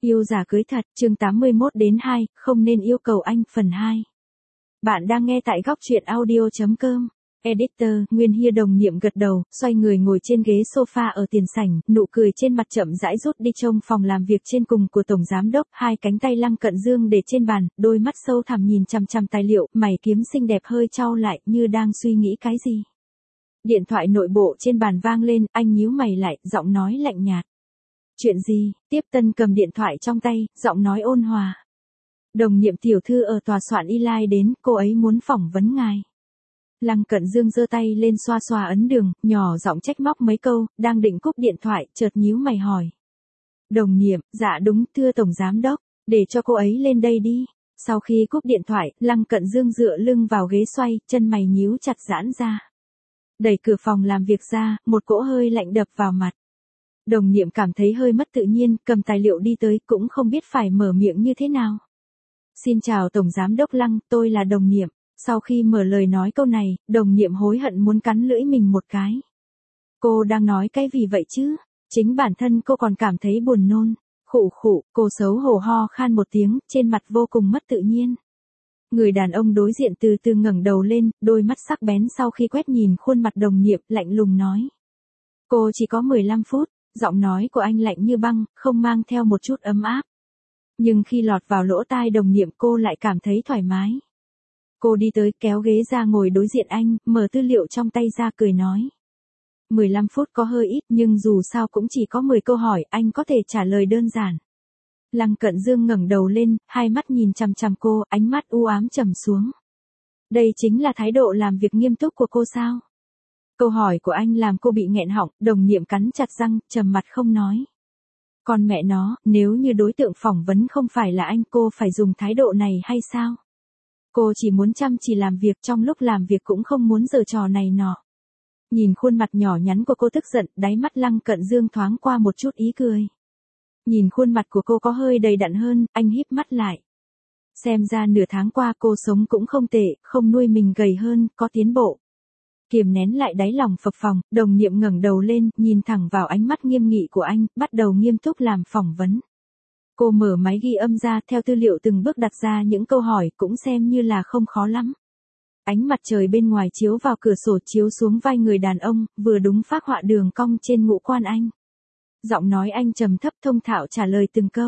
Yêu giả cưới thật, chương 81-2, không nên yêu cầu anh, phần 2. Bạn đang nghe tại góc truyện audio.com. Editor, Nguyên Hiên đồng nhiệm gật đầu, xoay người ngồi trên ghế sofa ở tiền sảnh, nụ cười trên mặt chậm rãi rút đi trông phòng làm việc trên cùng của Tổng Giám Đốc, hai cánh tay Lăng Cận Dương để trên bàn, đôi mắt sâu thẳm nhìn chằm chằm tài liệu, mày kiếm xinh đẹp hơi chau lại như đang suy nghĩ cái gì. Điện thoại nội bộ trên bàn vang lên, anh nhíu mày lại, giọng nói lạnh nhạt. Chuyện gì? Tiếp Tân cầm điện thoại trong tay, giọng nói ôn hòa. Đồng nhiệm tiểu thư ở tòa soạn y lai đến, cô ấy muốn phỏng vấn ngài. Lăng Cận Dương giơ tay lên xoa xoa ấn đường, nhỏ giọng trách móc mấy câu, đang định cúp điện thoại, chợt nhíu mày hỏi. Đồng nhiệm, dạ đúng, thưa Tổng Giám Đốc, để cho cô ấy lên đây đi. Sau khi cúp điện thoại, Lăng Cận Dương dựa lưng vào ghế xoay, chân mày nhíu chặt giãn ra. Đẩy cửa phòng làm việc ra, một cỗ hơi lạnh đập vào mặt. Đồng nhiệm cảm thấy hơi mất tự nhiên, cầm tài liệu đi tới, cũng không biết phải mở miệng như thế nào. Xin chào Tổng Giám Đốc Lăng, tôi là đồng nhiệm. Sau khi mở lời nói câu này, đồng nhiệm hối hận muốn cắn lưỡi mình một cái. Cô đang nói cái gì vậy chứ? Chính bản thân cô còn cảm thấy buồn nôn. Khụ khụ, cô xấu hổ ho khan một tiếng, trên mặt vô cùng mất tự nhiên. Người đàn ông đối diện từ từ ngẩng đầu lên, đôi mắt sắc bén sau khi quét nhìn khuôn mặt đồng nhiệm, lạnh lùng nói. Cô chỉ có 15 phút. Giọng nói của anh lạnh như băng, không mang theo một chút ấm áp. Nhưng khi lọt vào lỗ tai đồng nhiệm cô lại cảm thấy thoải mái. Cô đi tới kéo ghế ra ngồi đối diện anh, mở tư liệu trong tay ra cười nói. 15 phút có hơi ít nhưng dù sao cũng chỉ có 10 câu hỏi, anh có thể trả lời đơn giản. Lăng Cận Dương ngẩng đầu lên, hai mắt nhìn chằm chằm cô, ánh mắt u ám trầm xuống. Đây chính là thái độ làm việc nghiêm túc của cô sao? Câu hỏi của anh làm cô bị nghẹn họng, đồng nhiệm cắn chặt răng, trầm mặt không nói. Còn mẹ nó, nếu như đối tượng phỏng vấn không phải là anh, cô phải dùng thái độ này hay sao? Cô chỉ muốn chăm chỉ làm việc, trong lúc làm việc cũng không muốn giở trò này nọ. Nhìn khuôn mặt nhỏ nhắn của cô tức giận, đáy mắt Lăng Cận Dương thoáng qua một chút ý cười. Nhìn khuôn mặt của cô có hơi đầy đặn hơn, anh híp mắt lại. Xem ra nửa tháng qua cô sống cũng không tệ, không nuôi mình gầy hơn, có tiến bộ. Kiềm nén lại đáy lòng phập phồng, đồng nhiệm ngẩng đầu lên, nhìn thẳng vào ánh mắt nghiêm nghị của anh, bắt đầu nghiêm túc làm phỏng vấn. Cô mở máy ghi âm ra, theo tư liệu từng bước đặt ra những câu hỏi, cũng xem như là không khó lắm. Ánh mặt trời bên ngoài chiếu vào cửa sổ chiếu xuống vai người đàn ông, vừa đúng phác họa đường cong trên ngũ quan anh. Giọng nói anh trầm thấp thông thạo trả lời từng câu.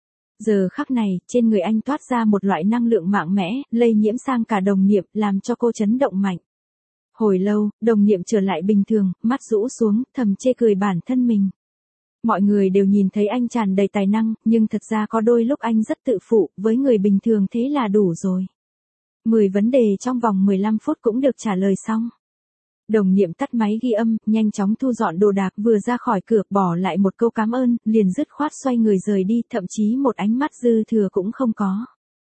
Giờ khắc này, trên người anh toát ra một loại năng lượng mạnh mẽ, lây nhiễm sang cả đồng nhiệm, làm cho cô chấn động mạnh. Hồi lâu, đồng nhiệm trở lại bình thường, mắt rũ xuống, thầm chê cười bản thân mình. Mọi người đều nhìn thấy anh tràn đầy tài năng, nhưng thật ra có đôi lúc anh rất tự phụ, với người bình thường thế là đủ rồi. 10 vấn đề trong vòng 15 phút cũng được trả lời xong. Đồng nhiệm tắt máy ghi âm, nhanh chóng thu dọn đồ đạc, vừa ra khỏi cửa, bỏ lại một câu cảm ơn, liền dứt khoát xoay người rời đi, thậm chí một ánh mắt dư thừa cũng không có.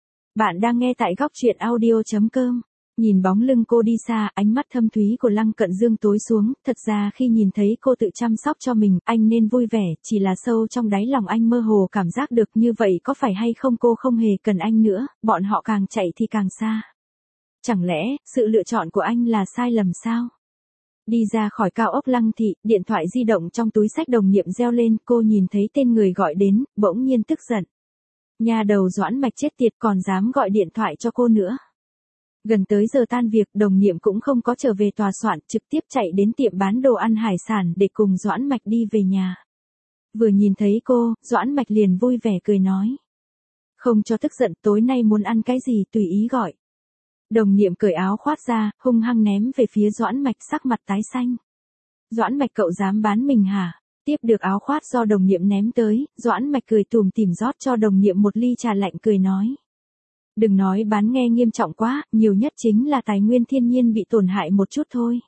Bạn đang nghe tại góc truyện audio.com. Nhìn bóng lưng cô đi xa, ánh mắt thâm thúy của Lăng Cận Dương tối xuống, thật ra khi nhìn thấy cô tự chăm sóc cho mình, anh nên vui vẻ, chỉ là sâu trong đáy lòng anh mơ hồ cảm giác được như vậy có phải hay không cô không hề cần anh nữa, bọn họ càng chạy thì càng xa. Chẳng lẽ, sự lựa chọn của anh là sai lầm sao? Đi ra khỏi cao ốc Lăng Thị, điện thoại di động trong túi xách đồng nhiệm reo lên, cô nhìn thấy tên người gọi đến, bỗng nhiên tức giận. Nhà đầu Doãn Mạch chết tiệt còn dám gọi điện thoại cho cô nữa. Gần tới giờ tan việc, đồng nhiệm cũng không có trở về tòa soạn, trực tiếp chạy đến tiệm bán đồ ăn hải sản để cùng Doãn Mạch đi về nhà. Vừa nhìn thấy cô, Doãn Mạch liền vui vẻ cười nói. Không cho tức giận, tối nay muốn ăn cái gì tùy ý gọi. Đồng nhiệm cởi áo khoác ra, hung hăng ném về phía Doãn Mạch, sắc mặt tái xanh. Doãn Mạch cậu dám bán mình hả? Tiếp được áo khoác do đồng nhiệm ném tới, Doãn Mạch cười tủm tỉm rót cho đồng nhiệm một ly trà lạnh cười nói. Đừng nói bán nghe nghiêm trọng quá, nhiều nhất chính là tài nguyên thiên nhiên bị tổn hại một chút thôi.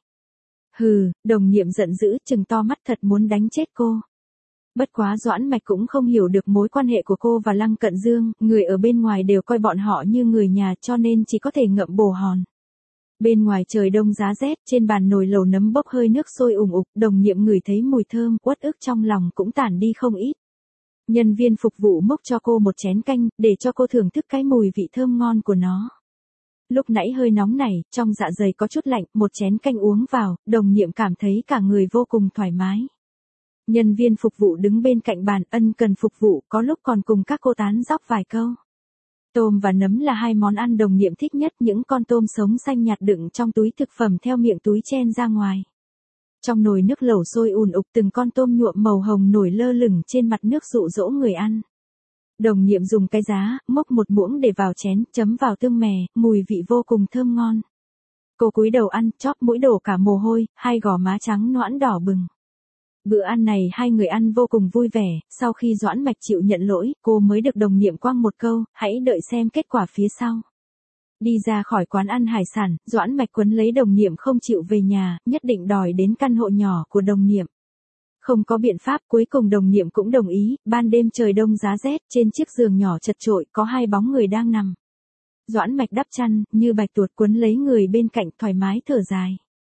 Hừ, đồng nhiệm giận dữ, trừng to mắt thật muốn đánh chết cô. Bất quá Doãn Mạch cũng không hiểu được mối quan hệ của cô và Lăng Cận Dương, người ở bên ngoài đều coi bọn họ như người nhà cho nên chỉ có thể ngậm bồ hòn. Bên ngoài trời đông giá rét, trên bàn nồi lẩu nấm bốc hơi nước sôi ủng ục, đồng nhiệm ngửi thấy mùi thơm, uất ức trong lòng cũng tản đi không ít. Nhân viên phục vụ múc cho cô một chén canh, để cho cô thưởng thức cái mùi vị thơm ngon của nó. Lúc nãy hơi nóng này, trong dạ dày có chút lạnh, một chén canh uống vào, đồng nhiệm cảm thấy cả người vô cùng thoải mái. Nhân viên phục vụ đứng bên cạnh bàn ân cần phục vụ, có lúc còn cùng các cô tán dóc vài câu. Tôm và nấm là hai món ăn đồng nhiệm thích nhất, những con tôm sống xanh nhạt đựng trong túi thực phẩm theo miệng túi chen ra ngoài. Trong nồi nước lẩu sôi ùn ục, từng con tôm nhuộm màu hồng nổi lơ lửng trên mặt nước dụ dỗ người ăn. Đồng nhiệm dùng cái giá, múc một muỗng để vào chén, chấm vào tương mè, mùi vị vô cùng thơm ngon. Cô cúi đầu ăn, chóp mũi đổ cả mồ hôi, hai gò má trắng nõn đỏ bừng. Bữa ăn này hai người ăn vô cùng vui vẻ, sau khi Doãn Mạch chịu nhận lỗi, cô mới được đồng nhiệm quăng một câu, hãy đợi xem kết quả phía sau. Đi ra khỏi quán ăn hải sản, Doãn Mạch quấn lấy đồng nhiệm không chịu về nhà, nhất định đòi đến căn hộ nhỏ của đồng nhiệm. Không có biện pháp, cuối cùng đồng nhiệm cũng đồng ý. Ban đêm trời đông giá rét, trên chiếc giường nhỏ chật chội có hai bóng người đang nằm. Doãn Mạch đắp chăn, như bạch tuột quấn lấy người bên cạnh, thoải mái thở dài.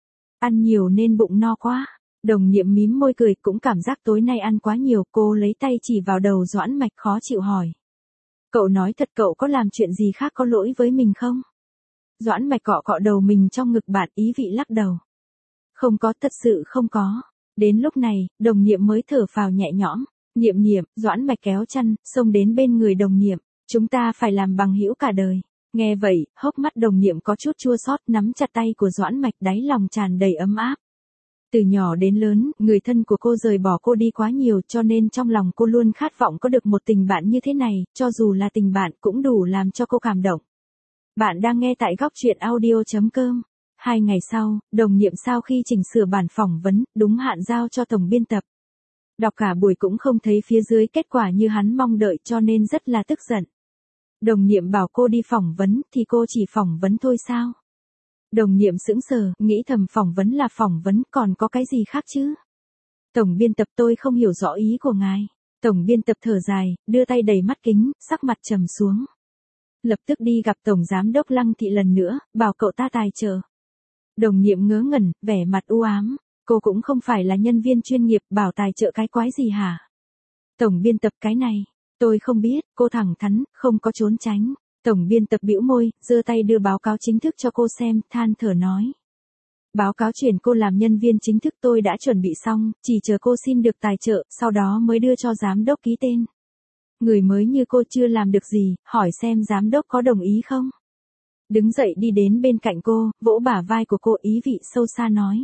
Ăn nhiều nên bụng no quá. Đồng nhiệm mím môi cười, cũng cảm giác tối nay ăn quá nhiều. Cô lấy tay chỉ vào đầu Doãn Mạch khó chịu hỏi. Cậu nói thật, cậu có làm chuyện gì khác có lỗi với mình không? Doãn Mạch cọ cọ đầu mình trong ngực bạn, ý vị lắc đầu. Không có, thật sự không có. Đến lúc này, đồng nhiệm mới thở phào nhẹ nhõm. Nhiệm, Doãn Mạch kéo chăn, xông đến bên người đồng nhiệm. Chúng ta phải làm bằng hữu cả đời. Nghe vậy, hốc mắt đồng nhiệm có chút chua xót, nắm chặt tay của Doãn Mạch, đáy lòng tràn đầy ấm áp. Từ nhỏ đến lớn, người thân của cô rời bỏ cô đi quá nhiều, cho nên trong lòng cô luôn khát vọng có được một tình bạn như thế này, cho dù là tình bạn cũng đủ làm cho cô cảm động. Bạn đang nghe tại góc truyện audio.com. 2 ngày sau, đồng nhiệm sau khi chỉnh sửa bản phỏng vấn, đúng hạn giao cho tổng biên tập. Đọc cả buổi cũng không thấy phía dưới kết quả như hắn mong đợi, cho nên rất là tức giận. Đồng nhiệm bảo cô đi phỏng vấn, thì cô chỉ phỏng vấn thôi sao? Đồng nhiệm sững sờ, nghĩ thầm phỏng vấn là phỏng vấn, còn có cái gì khác chứ? Tổng biên tập, tôi không hiểu rõ ý của ngài. Tổng biên tập thở dài, đưa tay đầy mắt kính, sắc mặt trầm xuống. Lập tức đi gặp Tổng Giám đốc Lăng Thị lần nữa, bảo cậu ta tài trợ. Đồng nhiệm ngớ ngẩn, vẻ mặt u ám. Cô cũng không phải là nhân viên chuyên nghiệp, bảo tài trợ cái quái gì hả? Tổng biên tập, cái này, tôi không biết, cô thẳng thắn, không có trốn tránh. Tổng biên tập bĩu môi, giơ tay đưa báo cáo chính thức cho cô xem, than thở nói. Báo cáo chuyển cô làm nhân viên chính thức tôi đã chuẩn bị xong, chỉ chờ cô xin được tài trợ, sau đó mới đưa cho giám đốc ký tên. Người mới như cô chưa làm được gì, hỏi xem giám đốc có đồng ý không? Đứng dậy đi đến bên cạnh cô, vỗ bả vai của cô, ý vị sâu xa nói.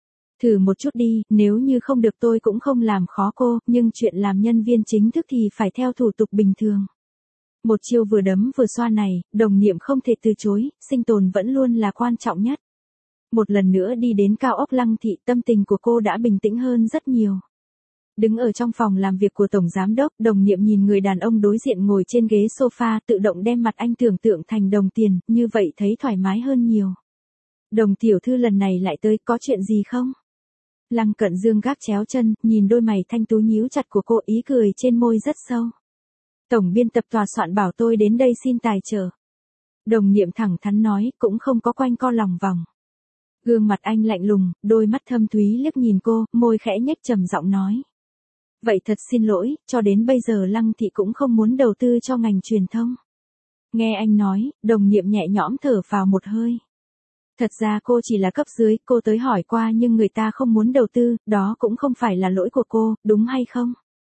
Thử một chút đi, nếu như không được tôi cũng không làm khó cô, nhưng chuyện làm nhân viên chính thức thì phải theo thủ tục bình thường. Một chiêu vừa đấm vừa xoa này, đồng nhiệm không thể từ chối, sinh tồn vẫn luôn là quan trọng nhất. Một lần nữa đi đến cao ốc Lăng Thị, tâm tình của cô đã bình tĩnh hơn rất nhiều. Đứng ở trong phòng làm việc của Tổng Giám đốc, đồng nhiệm nhìn người đàn ông đối diện ngồi trên ghế sofa, tự động đem mặt anh tưởng tượng thành đồng tiền, như vậy thấy thoải mái hơn nhiều. Đồng tiểu thư lần này lại tới, có chuyện gì không? Lăng Cận Dương gác chéo chân, nhìn đôi mày thanh tú nhíu chặt của cô, ý cười trên môi rất sâu. Tổng biên tập tòa soạn bảo tôi đến đây xin tài trợ. Đồng nhiệm thẳng thắn nói, cũng không có quanh co lòng vòng. Gương mặt anh lạnh lùng, đôi mắt thâm thúy liếc nhìn cô, môi khẽ nhếch trầm giọng nói. Vậy thật xin lỗi, cho đến bây giờ Lăng Thị cũng không muốn đầu tư cho ngành truyền thông. Nghe anh nói, đồng nhiệm nhẹ nhõm thở phào một hơi. Thật ra cô chỉ là cấp dưới, cô tới hỏi qua nhưng người ta không muốn đầu tư, đó cũng không phải là lỗi của cô, đúng hay không?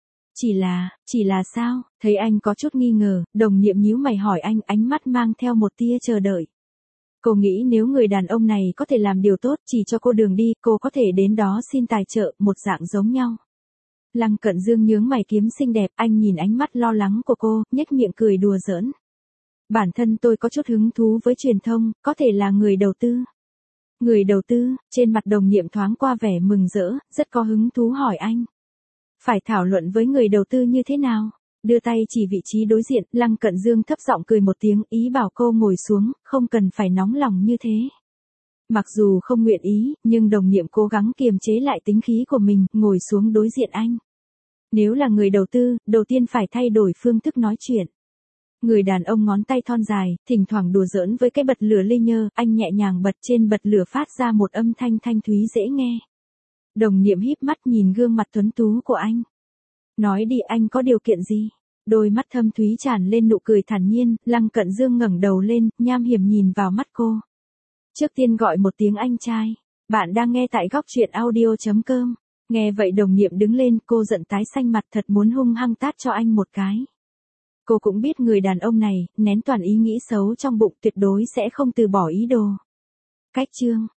Chỉ là sao? Thấy anh có chút nghi ngờ, đồng nhiệm nhíu mày hỏi anh, ánh mắt mang theo một tia chờ đợi. Cô nghĩ nếu người đàn ông này có thể làm điều tốt, chỉ cho cô đường đi, cô có thể đến đó xin tài trợ, một dạng giống nhau. Lăng Cận Dương nhướng mày kiếm xinh đẹp, anh nhìn ánh mắt lo lắng của cô, nhếch miệng cười đùa giỡn. Bản thân tôi có chút hứng thú với truyền thông, có thể là người đầu tư. Người đầu tư, trên mặt đồng nhiệm thoáng qua vẻ mừng rỡ, rất có hứng thú hỏi anh. Phải thảo luận với người đầu tư như thế nào? Đưa tay chỉ vị trí đối diện, Lăng Cận Dương thấp giọng cười một tiếng, ý bảo cô ngồi xuống, không cần phải nóng lòng như thế. Mặc dù không nguyện ý, nhưng đồng nhiệm cố gắng kiềm chế lại tính khí của mình, ngồi xuống đối diện anh. Nếu là người đầu tư, đầu tiên phải thay đổi phương thức nói chuyện. Người đàn ông ngón tay thon dài, thỉnh thoảng đùa giỡn với cái bật lửa lê nhơ, anh nhẹ nhàng bật trên bật lửa phát ra một âm thanh thanh thúy dễ nghe. Đồng nhiệm híp mắt nhìn gương mặt tuấn tú của anh. Nói đi, anh có điều kiện gì? Đôi mắt thâm thúy tràn lên nụ cười thản nhiên, Lăng Cận Dương ngẩng đầu lên, nham hiểm nhìn vào mắt cô. Trước tiên gọi một tiếng anh trai. Bạn đang nghe tại góc truyện audio.com. Nghe vậy đồng nhiệm đứng lên, cô giận tái xanh mặt thật muốn hung hăng tát cho anh một cái. Cô cũng biết người đàn ông này, nén toàn ý nghĩ xấu trong bụng tuyệt đối sẽ không từ bỏ ý đồ. Cách chương